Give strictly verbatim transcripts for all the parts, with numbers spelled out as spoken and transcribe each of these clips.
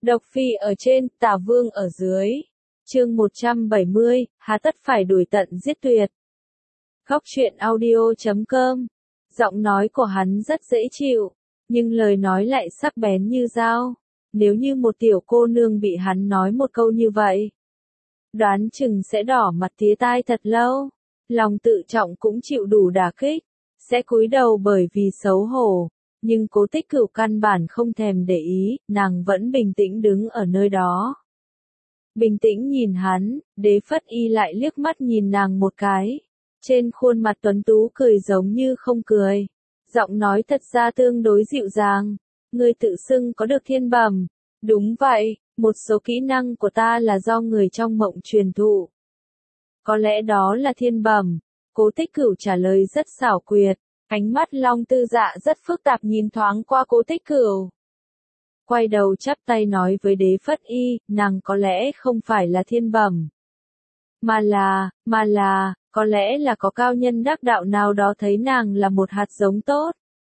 Độc phi ở trên, tả vương ở dưới. Chương một trăm bảy mươi, hà tất phải đuổi tận giết tuyệt. Góc truyện audio chấm com. Giọng nói của hắn rất dễ chịu, nhưng lời nói lại sắc bén như dao. Nếu như một tiểu cô nương bị hắn nói một câu như vậy, đoán chừng sẽ đỏ mặt tía tai thật lâu. Lòng tự trọng cũng chịu đủ đả kích, sẽ cúi đầu bởi vì xấu hổ. Nhưng Cố Tích Cửu căn bản không thèm để ý, nàng vẫn bình tĩnh đứng ở nơi đó. Bình tĩnh nhìn hắn, Đế Phất Y lại liếc mắt nhìn nàng một cái. Trên khuôn mặt tuấn tú cười giống như không cười. Giọng nói thật ra tương đối dịu dàng. Ngươi tự xưng có được thiên bẩm. Đúng vậy, một số kỹ năng của ta là do người trong mộng truyền thụ. Có lẽ đó là thiên bẩm. Cố Tích Cửu trả lời rất xảo quyệt. Ánh mắt Long Tư Dạ rất phức tạp nhìn thoáng qua Cố Tích Cửu. Quay đầu chắp tay nói với Đế Phất Y, nàng có lẽ không phải là thiên bẩm. Mà là, mà là, có lẽ là có cao nhân đắc đạo nào đó thấy nàng là một hạt giống tốt.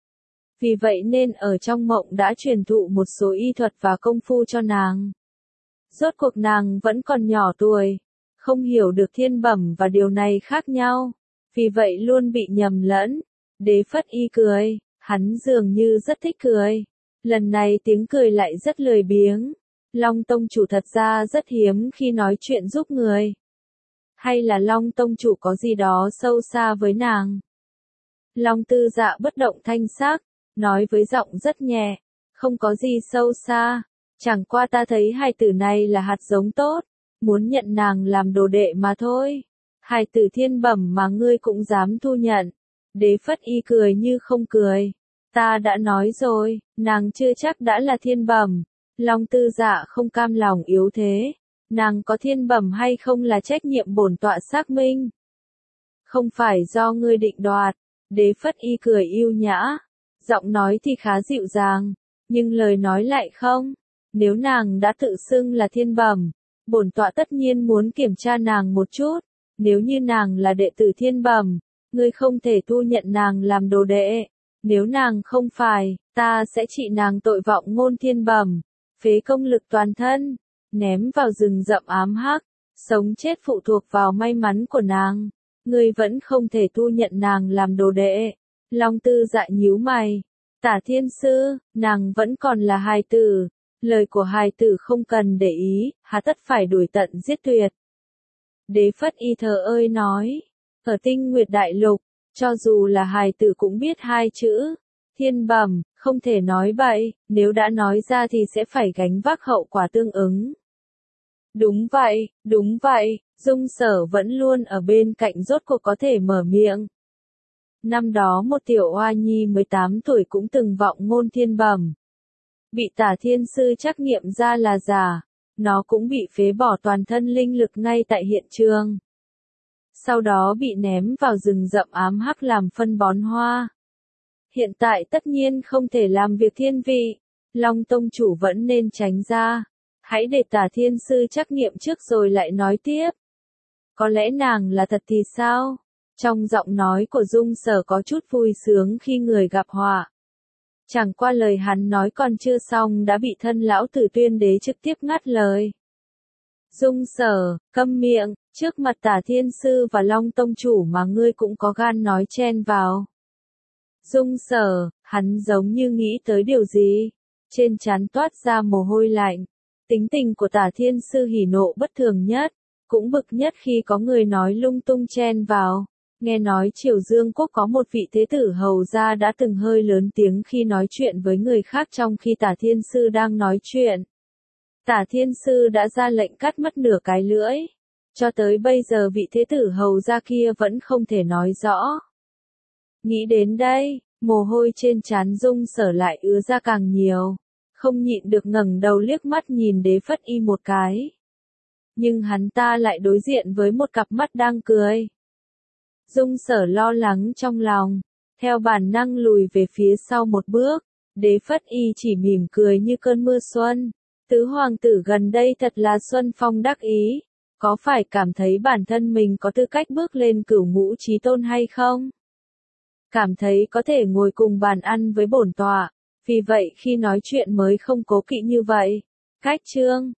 Vì vậy nên ở trong mộng đã truyền thụ một số y thuật và công phu cho nàng. Rốt cuộc nàng vẫn còn nhỏ tuổi, không hiểu được thiên bẩm và điều này khác nhau. Vì vậy luôn bị nhầm lẫn. Đế Phất Y cười, hắn dường như rất thích cười. Lần này tiếng cười lại rất lười biếng. Long Tông Chủ thật ra rất hiếm khi nói chuyện giúp người. Hay là Long Tông Chủ có gì đó sâu xa với nàng? Long Tư Dạ bất động thanh sắc, nói với giọng rất nhẹ, không có gì sâu xa. Chẳng qua ta thấy hài tử này là hạt giống tốt, muốn nhận nàng làm đồ đệ mà thôi. Hài tử thiên bẩm mà ngươi cũng dám thu nhận. Đế Phất Y cười như không cười. Ta đã nói rồi, nàng chưa chắc đã là thiên bẩm. Long Tư Dạ không cam lòng yếu thế. Nàng có thiên bẩm hay không là trách nhiệm bổn tọa xác minh. Không phải do ngươi định đoạt. Đế Phất Y cười yêu nhã. Giọng nói thì khá dịu dàng, nhưng lời nói lại không. Nếu nàng đã tự xưng là thiên bẩm, bổn tọa tất nhiên muốn kiểm tra nàng một chút. Nếu như nàng là đệ tử thiên bẩm, ngươi không thể thu nhận nàng làm đồ đệ. Nếu nàng không phải, ta sẽ trị nàng tội vọng ngôn thiên bẩm, phế công lực toàn thân, ném vào rừng rậm ám hắc, sống chết phụ thuộc vào may mắn của nàng. Ngươi vẫn không thể thu nhận nàng làm đồ đệ. Long Tư Dạ nhíu mày. Tả Thiên Sư, nàng vẫn còn là hài tử. Lời của hài tử không cần để ý, hà tất phải đuổi tận giết tuyệt. Đế Phất Y thờ ơi nói. Ở Tinh Nguyệt Đại Lục, cho dù là hài tử cũng biết hai chữ. Thiên bẩm, không thể nói bậy, nếu đã nói ra thì sẽ phải gánh vác hậu quả tương ứng. Đúng vậy, đúng vậy, Dung Sở vẫn luôn ở bên cạnh rốt cuộc có thể mở miệng. Năm đó một tiểu oa nhi mười tám tuổi cũng từng vọng ngôn thiên bẩm. Bị Tả Thiên Sư trắc nghiệm ra là giả, nó cũng bị phế bỏ toàn thân linh lực ngay tại hiện trường. Sau đó bị ném vào rừng rậm ám hắc làm phân bón hoa. Hiện tại tất nhiên không thể làm việc thiên vị, Long Tông Chủ vẫn nên tránh ra. Hãy để Tả Thiên Sư trắc nghiệm trước rồi lại nói tiếp. Có lẽ nàng là thật thì sao? Trong giọng nói của Dung Sở có chút vui sướng khi người gặp họa. Chẳng qua lời hắn nói còn chưa xong đã bị thân lão tử Tuyên Đế trực tiếp ngắt lời. Dung Sở, câm miệng, trước mặt Tả Thiên Sư và Long Tông Chủ mà ngươi cũng có gan nói chen vào. Dung Sở, hắn giống như nghĩ tới điều gì, trên trán toát ra mồ hôi lạnh. Tính tình của Tả Thiên Sư hỉ nộ bất thường nhất, cũng bực nhất khi có người nói lung tung chen vào. Nghe nói Triều Dương Quốc có một vị thế tử hầu gia đã từng hơi lớn tiếng khi nói chuyện với người khác trong khi Tả Thiên Sư đang nói chuyện. Tả Thiên Sư đã ra lệnh cắt mất nửa cái lưỡi. Cho tới bây giờ vị thế tử hầu gia kia vẫn không thể nói rõ. Nghĩ đến đây, mồ hôi trên trán Dung Sở lại ứa ra càng nhiều. Không nhịn được ngẩng đầu liếc mắt nhìn Đế Phất Y một cái. Nhưng hắn ta lại đối diện với một cặp mắt đang cười. Dung Sở lo lắng trong lòng, theo bản năng lùi về phía sau một bước. Đế Phất Y chỉ mỉm cười như cơn mưa xuân. Tứ hoàng tử gần đây thật là xuân phong đắc ý. Có phải cảm thấy bản thân mình có tư cách bước lên cửu ngũ chí tôn hay không? Cảm thấy có thể ngồi cùng bàn ăn với bổn tọa. Vì vậy khi nói chuyện mới không cố kỵ như vậy. Cách chương